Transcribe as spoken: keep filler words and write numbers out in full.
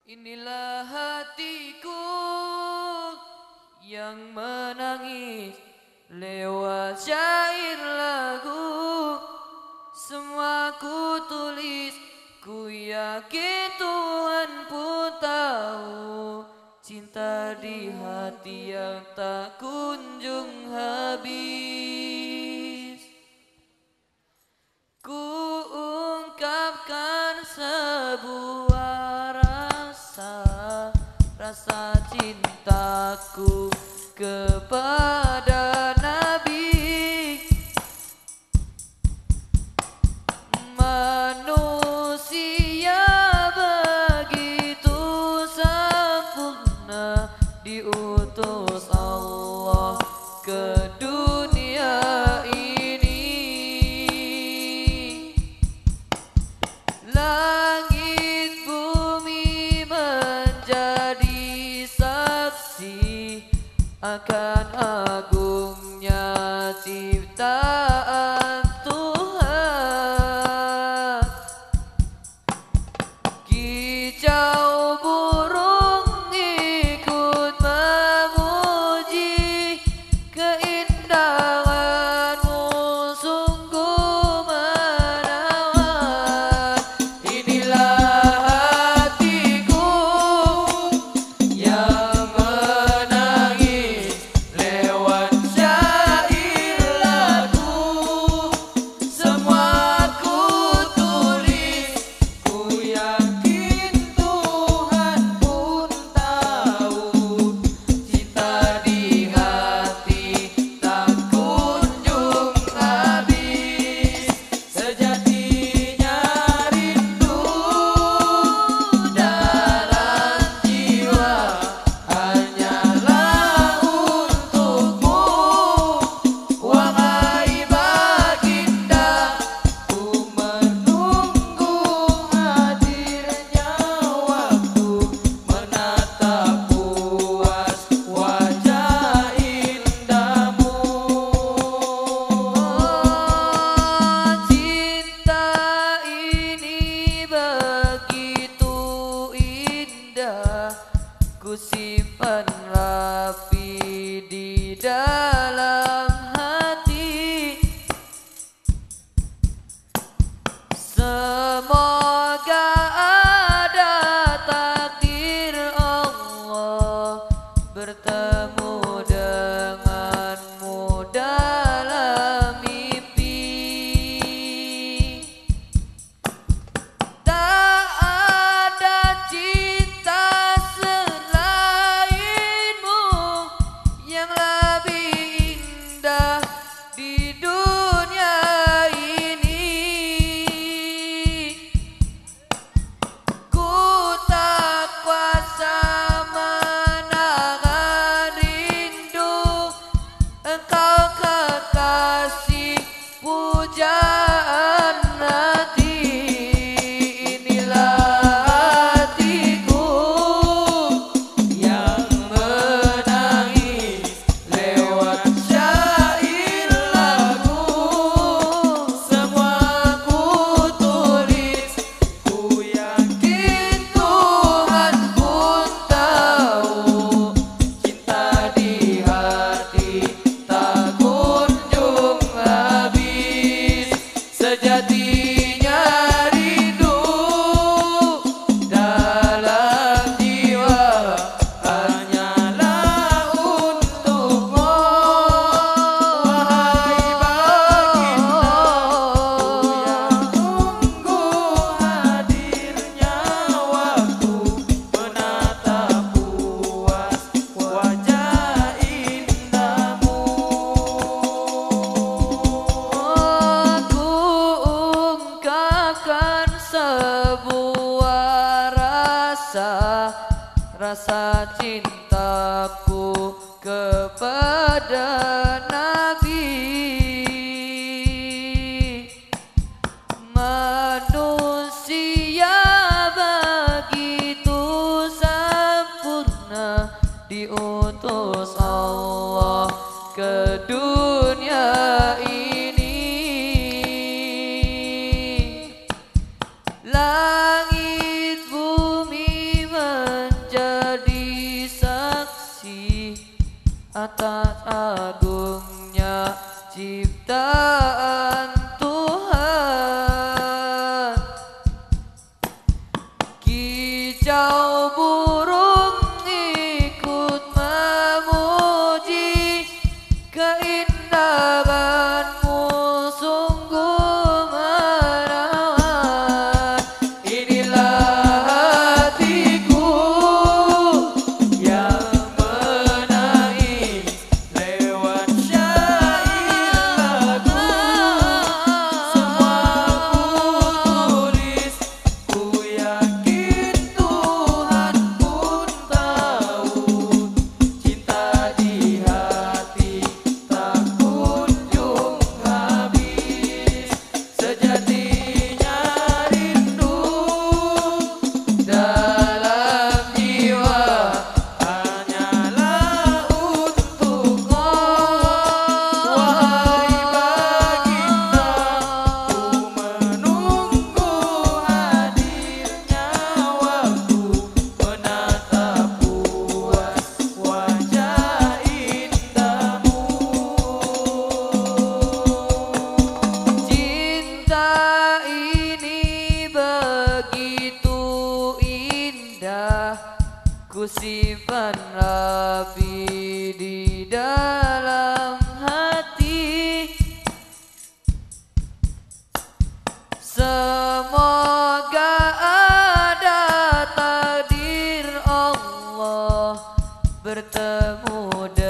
Inilah hatiku yang menangis lewat syair lagu. Semua ku tulis, ku yakin Tuhan pun tahu. Cinta di hati yang tak kunjung habis. Ku ungkapkan sebuah rasa, rasa cintaku kepada Nabi. Manusia begitu sempurna, diutus Allah ke dunia ini. Langit bumi menjadi saksi akan agungnya ciptaan Tuhan. Kicau burung ikut memuji, keindahanmu sungguh menawan. Inilah hatiku yang menangis lewat syair lagu. Semua ku tulis, ku yakin Tuhan pun tahu. Cinta di hati tak kunjung habis. Sejatinya rindu dalam jiwa hanyalah untukmu. Wahai baginda, ku menunggu hadirnya waktu menatap puas wajah indahmu. Cinta ini begitu indah, ku simpan rapi di dalam hati. Semoga ada takdir Allah bertemu denganmu dalam mimpi. Tak ada cinta selainmu yang lebih indah di dunia ini. Ku tak kuasa menahan rindu, engkau kekasih pujaan hati. Inilah hatiku yang menangis lewat syair lagu. Semua ku tulis, ku yakin Tuhan pun tahu. Cinta di hati tak kunjung habis. Sejatinya rindu dalam jiwa hanyalah untukmu. Wahai baginda, ku yang tunggu hadirnya waktu menatap puas wajah indahmu. Ku ungkapkan sebuah rasa, rasa cintaku kepada Nabi. Manusia begitu sempurna, diutus Allah ke dunia ini. Langit bumi atas agungnya ciptaan Tuhan. Kicau burung ikut memuji keindahanmu sungguh merawat. Inilah hatiku yang menangis lewat syair lagu. Semua ku tulis, ku yakin Tuhan pun tahu. Cinta di hati tak kunjung habis. Sejatinya rindu dalam jiwa hanyalah untukmu. Wahai baginda, ku menunggu hadirnya waktu menatap puas wajah indahmu. Cinta ini begitu indah, ku simpan rapi di dalam hati. Semoga ada takdir Allah bertemu dengan